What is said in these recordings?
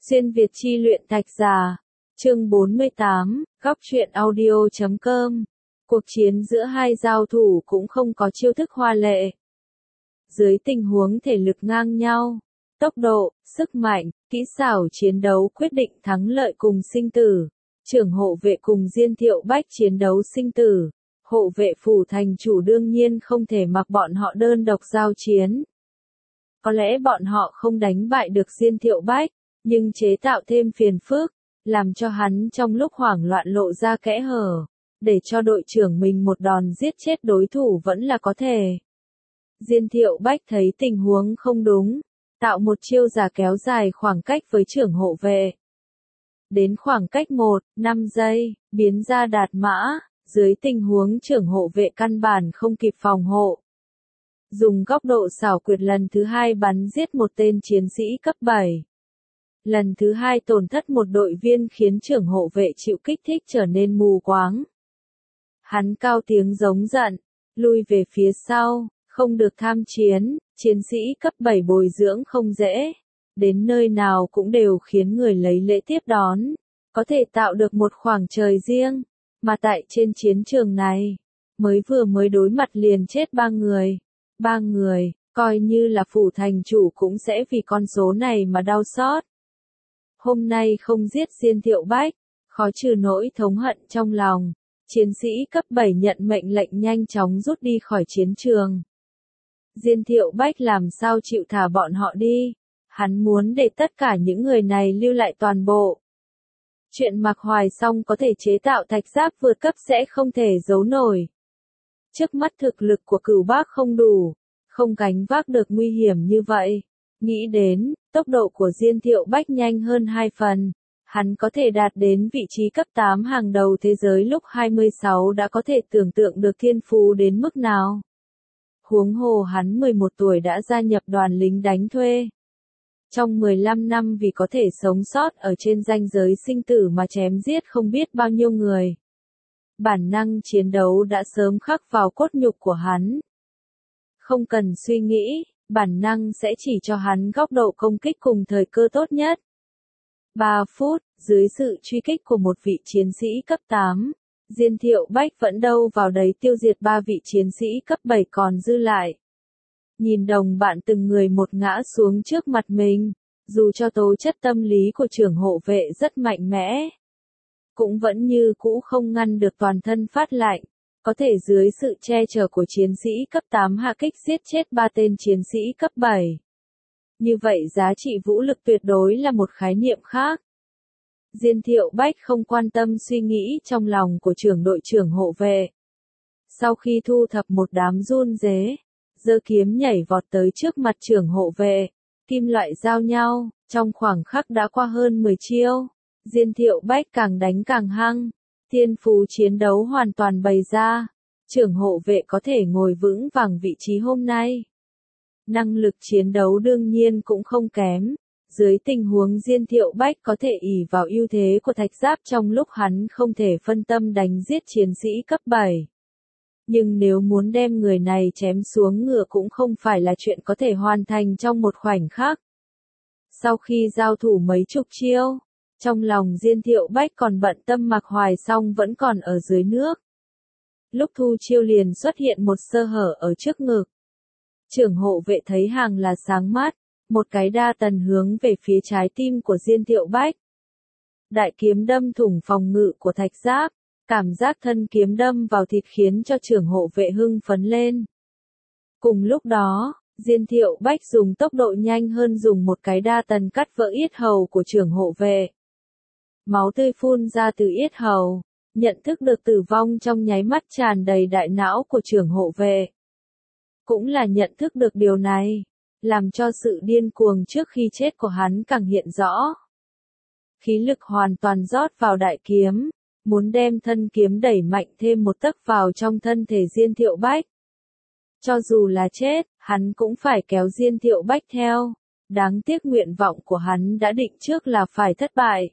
Xuyên Việt chi luyện Thạch Già, chương 48, góc truyện audio.com. Cuộc chiến giữa hai giao thủ cũng không có chiêu thức hoa lệ. Dưới tình huống thể lực ngang nhau, tốc độ, sức mạnh, kỹ xảo chiến đấu quyết định thắng lợi cùng sinh tử. Trưởng hộ vệ cùng Diên Thiệu Bách chiến đấu sinh tử. Hộ vệ phủ thành chủ đương nhiên không thể mặc bọn họ đơn độc giao chiến. Có lẽ bọn họ không đánh bại được Diên Thiệu Bách, nhưng chế tạo thêm phiền phức, làm cho hắn trong lúc hoảng loạn lộ ra kẽ hở, để cho đội trưởng mình một đòn giết chết đối thủ vẫn là có thể. Diên Thiệu Bách thấy tình huống không đúng, tạo một chiêu giả kéo dài khoảng cách với trưởng hộ vệ. Đến khoảng cách 1-5 giây, biến ra đạt mã, dưới tình huống trưởng hộ vệ căn bản không kịp phòng hộ. Dùng góc độ xảo quyệt lần thứ hai bắn giết một tên chiến sĩ cấp 7. Lần thứ hai tổn thất một đội viên khiến trưởng hộ vệ chịu kích thích trở nên mù quáng. Hắn cao tiếng giống giận, lui về phía sau, không được tham chiến, chiến sĩ cấp 7 bồi dưỡng không dễ. Đến nơi nào cũng đều khiến người lấy lễ tiếp đón, có thể tạo được một khoảng trời riêng, mà tại trên chiến trường này, mới đối mặt liền chết 3 người. 3 người, coi như là phủ thành chủ cũng sẽ vì con số này mà đau xót. Hôm nay không giết Diên Thiệu Bách, khó trừ nỗi thống hận trong lòng, chiến sĩ cấp 7 nhận mệnh lệnh nhanh chóng rút đi khỏi chiến trường. Diên Thiệu Bách làm sao chịu thả bọn họ đi, hắn muốn để tất cả những người này lưu lại toàn bộ. Chuyện Mạc Hoài Song có thể chế tạo thạch giáp vượt cấp sẽ không thể giấu nổi. Trước mắt thực lực của Cửu Bác không đủ, không gánh vác được nguy hiểm như vậy. Nghĩ đến, tốc độ của Diên Thiệu Bách nhanh hơn 2 phần. Hắn có thể đạt đến vị trí cấp 8 hàng đầu thế giới lúc 26 đã có thể tưởng tượng được thiên phú đến mức nào. Huống hồ hắn 11 tuổi đã gia nhập đoàn lính đánh thuê. Trong 15 năm vì có thể sống sót ở trên ranh giới sinh tử mà chém giết không biết bao nhiêu người. Bản năng chiến đấu đã sớm khắc vào cốt nhục của hắn. Không cần suy nghĩ, bản năng sẽ chỉ cho hắn góc độ công kích cùng thời cơ tốt nhất. 3 phút, dưới sự truy kích của một vị chiến sĩ cấp 8, Diên Thiệu Bách vẫn đâu vào đấy tiêu diệt 3 vị chiến sĩ cấp 7 còn dư lại. Nhìn đồng bạn từng người một ngã xuống trước mặt mình, dù cho tố chất tâm lý của trưởng hộ vệ rất mạnh mẽ, cũng vẫn như cũ không ngăn được toàn thân phát lạnh, có thể dưới sự che chở của chiến sĩ cấp 8 hạ kích giết chết 3 tên chiến sĩ cấp 7. Như vậy giá trị vũ lực tuyệt đối là một khái niệm khác. Diên Thiệu Bách không quan tâm suy nghĩ trong lòng của trưởng đội trưởng hộ vệ. Sau khi thu thập một đám run rế, giơ kiếm nhảy vọt tới trước mặt trưởng hộ vệ, kim loại giao nhau, trong khoảng khắc đã qua hơn 10 chiêu. Diên Thiệu Bách càng đánh càng hăng, thiên phú chiến đấu hoàn toàn bày ra, trưởng hộ vệ có thể ngồi vững vàng vị trí hôm nay. Năng lực chiến đấu đương nhiên cũng không kém, dưới tình huống Diên Thiệu Bách có thể ỷ vào ưu thế của thạch giáp trong lúc hắn không thể phân tâm đánh giết chiến sĩ cấp 7. Nhưng nếu muốn đem người này chém xuống ngựa cũng không phải là chuyện có thể hoàn thành trong một khoảnh khắc. Sau khi giao thủ mấy chục chiêu, trong lòng Diên Thiệu Bách còn bận tâm Mạc Hoài Song vẫn còn ở dưới nước. Lúc thu chiêu liền xuất hiện một sơ hở ở trước ngực. Trưởng hộ vệ thấy hàng là sáng mắt, một cái đa tần hướng về phía trái tim của Diên Thiệu Bách. Đại kiếm đâm thủng phòng ngự của thạch giáp, cảm giác thân kiếm đâm vào thịt khiến cho trưởng hộ vệ hưng phấn lên. Cùng lúc đó, Diên Thiệu Bách dùng tốc độ nhanh hơn dùng một cái đa tần cắt vỡ yết hầu của trưởng hộ vệ. Máu tươi phun ra từ yết hầu, nhận thức được tử vong trong nháy mắt tràn đầy đại não của trưởng hộ vệ. Cũng là nhận thức được điều này, làm cho sự điên cuồng trước khi chết của hắn càng hiện rõ. Khí lực hoàn toàn rót vào đại kiếm, muốn đem thân kiếm đẩy mạnh thêm một tấc vào trong thân thể Diên Thiệu Bách. Cho dù là chết, hắn cũng phải kéo Diên Thiệu Bách theo, đáng tiếc nguyện vọng của hắn đã định trước là phải thất bại.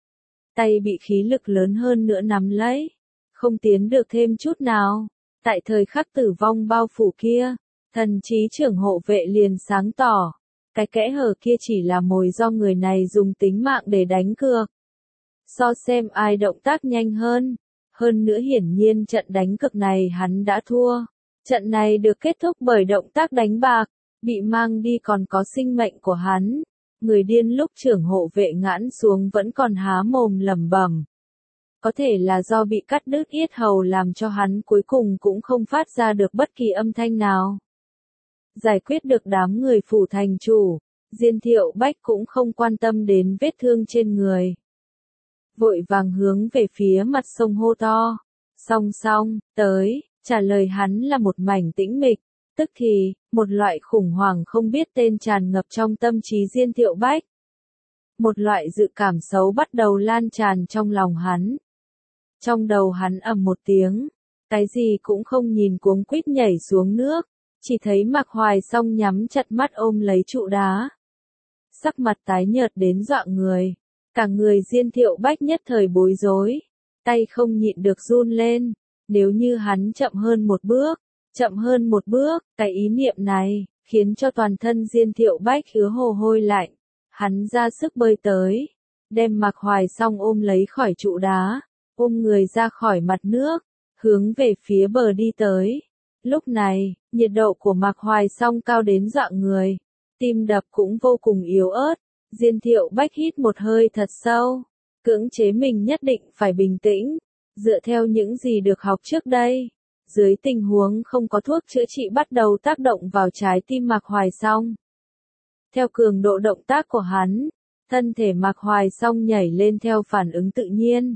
Tay bị khí lực lớn hơn nữa nắm lấy, không tiến được thêm chút nào. Tại thời khắc tử vong bao phủ kia, thần trí trưởng hộ vệ liền sáng tỏ, Cái kẽ hở kia chỉ là mồi do người này dùng tính mạng để đánh cược. So xem ai động tác nhanh hơn. Hơn nữa hiển nhiên trận đánh cược này hắn đã thua. Trận này được kết thúc bởi động tác đánh bạc. Bị mang đi còn có sinh mệnh của hắn. Người điên lúc trưởng hộ vệ ngãn xuống vẫn còn há mồm lẩm bẩm. Có thể là do bị cắt đứt yết hầu làm cho hắn cuối cùng cũng không phát ra được bất kỳ âm thanh nào. Giải quyết được đám người phủ thành chủ, Diên Thiệu Bách cũng không quan tâm đến vết thương trên người. Vội vàng hướng về phía mặt sông hô to. Song, tới, trả lời hắn là một mảnh tĩnh mịch. Tức thì, một loại khủng hoảng không biết tên tràn ngập trong tâm trí Diên Thiệu Bách. Một loại dự cảm xấu bắt đầu lan tràn trong lòng hắn. Trong đầu hắn ầm một tiếng, cái gì cũng không nhìn cuống quýt nhảy xuống nước, chỉ thấy Mạc Hoài Song nhắm chặt mắt ôm lấy trụ đá. Sắc mặt tái nhợt đến dọa người, cả người Diên Thiệu Bách nhất thời bối rối, tay không nhịn được run lên, nếu như hắn chậm hơn một bước, cái ý niệm này, khiến cho toàn thân Diên Thiệu Bách ứa mồ hôi lạnh, hắn ra sức bơi tới, đem Mạc Hoài Song ôm lấy khỏi trụ đá. Ôm người ra khỏi mặt nước, hướng về phía bờ đi tới. Lúc này, nhiệt độ của Mạc Hoài Song cao đến dọa người, tim đập cũng vô cùng yếu ớt. Diên Thiệu Bách hít một hơi thật sâu, cưỡng chế mình nhất định phải bình tĩnh, dựa theo những gì được học trước đây. Dưới tình huống không có thuốc chữa trị bắt đầu tác động vào trái tim Mạc Hoài Song. Theo cường độ động tác của hắn, thân thể Mạc Hoài Song nhảy lên theo phản ứng tự nhiên.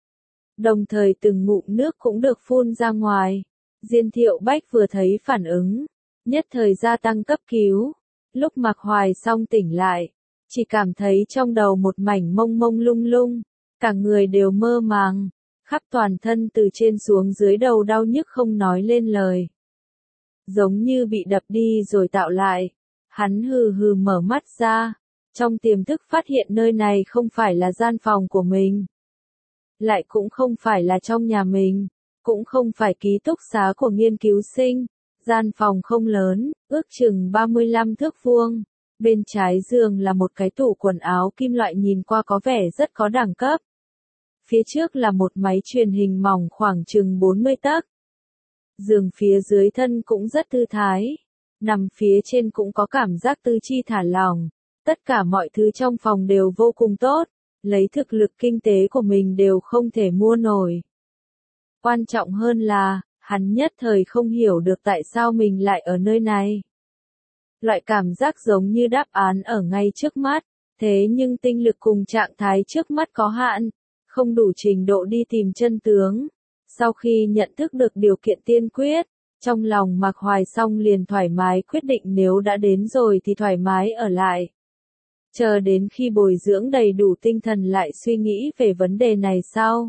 Đồng thời từng ngụm nước cũng được phun ra ngoài. Diên Thiệu Bách vừa thấy phản ứng, nhất thời gia tăng cấp cứu. Lúc Mạc Hoài Song tỉnh lại, chỉ cảm thấy trong đầu một mảnh mông mông lung lung, cả người đều mơ màng, khắp toàn thân từ trên xuống dưới đầu đau nhức không nói lên lời. Giống như bị đập đi rồi tạo lại, hắn hừ hừ mở mắt ra, trong tiềm thức phát hiện nơi này không phải là gian phòng của mình. Lại cũng không phải là trong nhà mình, cũng không phải ký túc xá của nghiên cứu sinh, gian phòng không lớn, ước chừng 35 thước vuông. Bên trái giường là một cái tủ quần áo kim loại nhìn qua có vẻ rất có đẳng cấp. Phía trước là một máy truyền hình mỏng khoảng chừng 40 tấc. Giường phía dưới thân cũng rất thư thái, nằm phía trên cũng có cảm giác tư chi thả lỏng. Tất cả mọi thứ trong phòng đều vô cùng tốt. Lấy thực lực kinh tế của mình đều không thể mua nổi. Quan trọng hơn là, hắn nhất thời không hiểu được tại sao mình lại ở nơi này. Loại cảm giác giống như đáp án ở ngay trước mắt, thế nhưng tinh lực cùng trạng thái trước mắt có hạn, không đủ trình độ đi tìm chân tướng. Sau khi nhận thức được điều kiện tiên quyết, trong lòng Mạc Hoài Song liền thoải mái quyết định nếu đã đến rồi thì thoải mái ở lại. Chờ đến khi bồi dưỡng đầy đủ tinh thần lại suy nghĩ về vấn đề này sau.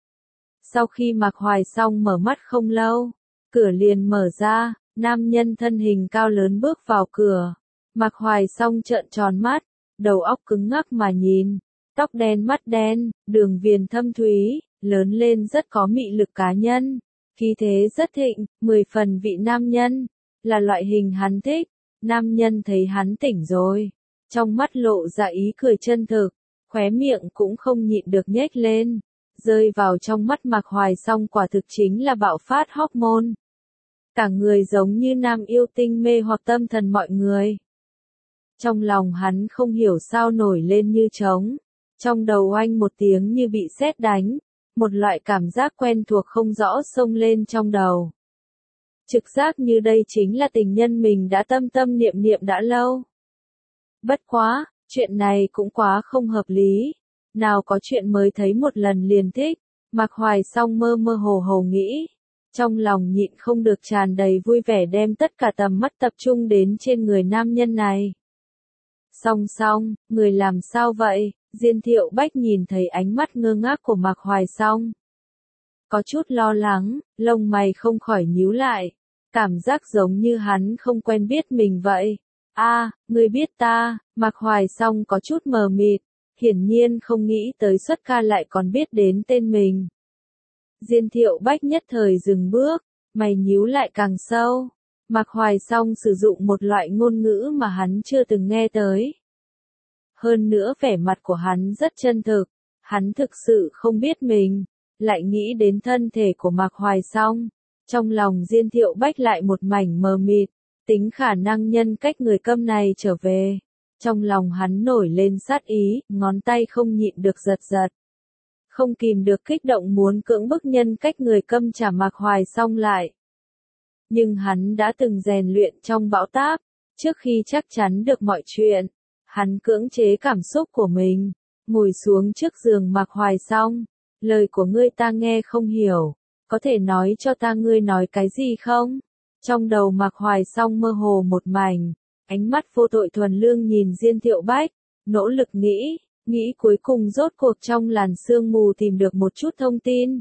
Sau khi Mạc Hoài Song mở mắt không lâu, cửa liền mở ra, nam nhân thân hình cao lớn bước vào cửa. Mạc Hoài Song trợn tròn mắt, đầu óc cứng ngắc mà nhìn, tóc đen mắt đen, đường viền thâm thúy, lớn lên rất có mị lực cá nhân, khí thế rất thịnh, 10 phần vị nam nhân, là loại hình hắn thích. Nam nhân thấy hắn tỉnh rồi, trong mắt lộ ra ý cười chân thực, khóe miệng cũng không nhịn được nhếch lên, rơi vào trong mắt Mạc Hoài Song quả thực chính là bạo phát hormone. Cả người giống như nam yêu tinh mê hoặc tâm thần mọi người. Trong lòng hắn không hiểu sao nổi lên như trống, trong đầu oanh một tiếng như bị sét đánh, một loại cảm giác quen thuộc không rõ xông lên trong đầu. Trực giác như đây chính là tình nhân mình đã tâm tâm niệm niệm đã lâu. Bất quá, chuyện này cũng quá không hợp lý. Nào có chuyện mới thấy một lần liền thích, Mạc Hoài Song mơ mơ hồ hồ nghĩ. Trong lòng nhịn không được tràn đầy vui vẻ đem tất cả tầm mắt tập trung đến trên người nam nhân này. Song, người làm sao vậy? Diên Thiệu Bách nhìn thấy ánh mắt ngơ ngác của Mạc Hoài Song. Có chút lo lắng, lông mày không khỏi nhíu lại. Cảm giác giống như hắn không quen biết mình vậy. Ngươi biết ta, Mạc Hoài Song có chút mờ mịt, hiển nhiên không nghĩ tới xuất ca lại còn biết đến tên mình. Diên Thiệu Bách nhất thời dừng bước, mày nhíu lại càng sâu, Mạc Hoài Song sử dụng một loại ngôn ngữ mà hắn chưa từng nghe tới. Hơn nữa vẻ mặt của hắn rất chân thực, hắn thực sự không biết mình, lại nghĩ đến thân thể của Mạc Hoài Song. Trong lòng Diên Thiệu Bách lại một mảnh mờ mịt, tính khả năng nhân cách người Câm này trở về. Trong lòng hắn nổi lên sát ý, ngón tay không nhịn được giật giật. Không kìm được kích động muốn cưỡng bức nhân cách người Câm trả Mạc Hoài Song lại. Nhưng hắn đã từng rèn luyện trong bão táp, trước khi chắc chắn được mọi chuyện, hắn cưỡng chế cảm xúc của mình, ngồi xuống trước giường Mạc Hoài Song. Lời của ngươi ta nghe không hiểu, có thể nói cho ta ngươi nói cái gì không? Trong đầu Mạc Hoài Song mơ hồ một mảnh, ánh mắt vô tội thuần lương nhìn Diên Thiệu Bách, nỗ lực nghĩ cuối cùng rốt cuộc trong làn sương mù tìm được một chút thông tin.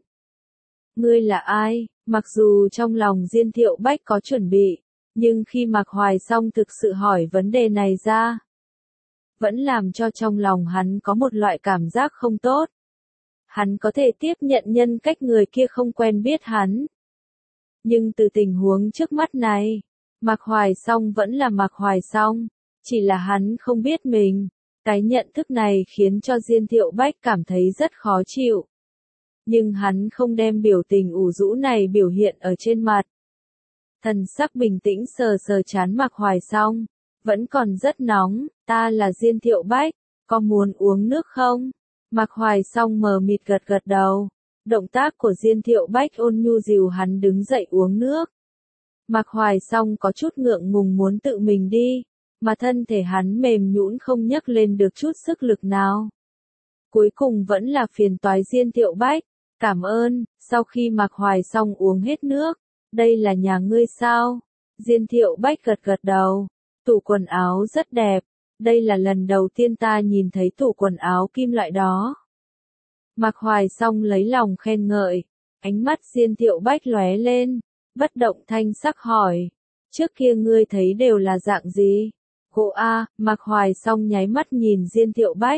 Ngươi là ai? Mặc dù trong lòng Diên Thiệu Bách có chuẩn bị, nhưng khi Mạc Hoài Song thực sự hỏi vấn đề này ra, vẫn làm cho trong lòng hắn có một loại cảm giác không tốt. Hắn có thể tiếp nhận nhân cách người kia không quen biết hắn. Nhưng từ tình huống trước mắt này, Mạc Hoài Song vẫn là Mạc Hoài Song, chỉ là hắn không biết mình. Cái nhận thức này khiến cho Diên Thiệu Bách cảm thấy rất khó chịu. Nhưng hắn không đem biểu tình ủ rũ này biểu hiện ở trên mặt. Thần sắc bình tĩnh sờ sờ trán Mạc Hoài Song, vẫn còn rất nóng, ta là Diên Thiệu Bách, có muốn uống nước không? Mạc Hoài Song mờ mịt gật gật đầu. Động tác của Diên Thiệu Bách ôn nhu dìu hắn đứng dậy uống nước. Mạc Hoài Song có chút ngượng ngùng muốn tự mình đi, mà thân thể hắn mềm nhũn không nhấc lên được chút sức lực nào. Cuối cùng vẫn là phiền toái Diên Thiệu Bách. Cảm ơn. Sau khi Mạc Hoài Song uống hết nước, đây là nhà ngươi sao? Diên Thiệu Bách gật gật đầu. Tủ quần áo rất đẹp. Đây là lần đầu tiên ta nhìn thấy tủ quần áo kim loại đó. Mạc Hoài Song lấy lòng khen ngợi. Ánh mắt Diên Thiệu Bách lóe lên, bất động thanh sắc hỏi. Trước kia ngươi thấy đều là dạng gì? Gỗ a, Mạc Hoài Song nháy mắt nhìn Diên Thiệu Bách.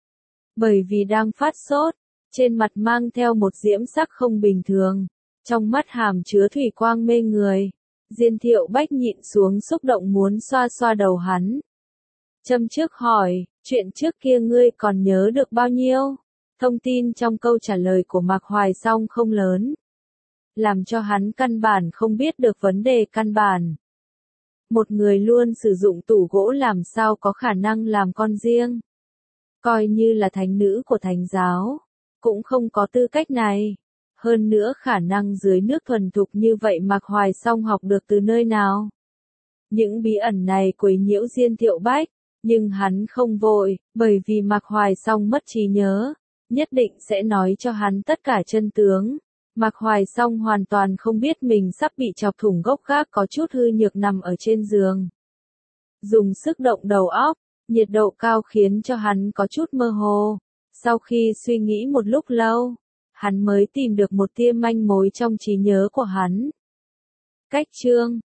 Bởi vì đang phát sốt, trên mặt mang theo một diễm sắc không bình thường, trong mắt hàm chứa thủy quang mê người. Diên Thiệu Bách nhịn xuống xúc động muốn xoa xoa đầu hắn. Châm trước hỏi, chuyện trước kia ngươi còn nhớ được bao nhiêu? Thông tin trong câu trả lời của Mạc Hoài Song không lớn, làm cho hắn căn bản không biết được vấn đề căn bản. Một người luôn sử dụng tủ gỗ làm sao có khả năng làm con riêng. Coi như là thánh nữ của thánh giáo, cũng không có tư cách này. Hơn nữa khả năng dưới nước thuần thục như vậy Mạc Hoài Song học được từ nơi nào? Những bí ẩn này quấy nhiễu Diên Thiệu Bách, nhưng hắn không vội, bởi vì Mạc Hoài Song mất trí nhớ, nhất định sẽ nói cho hắn tất cả chân tướng. Mạc Hoài Song hoàn toàn không biết mình sắp bị chọc thủng gốc gác có chút hư nhược nằm ở trên giường. Dùng sức động đầu óc, nhiệt độ cao khiến cho hắn có chút mơ hồ. Sau khi suy nghĩ một lúc lâu, hắn mới tìm được một tia manh mối trong trí nhớ của hắn. Cách chương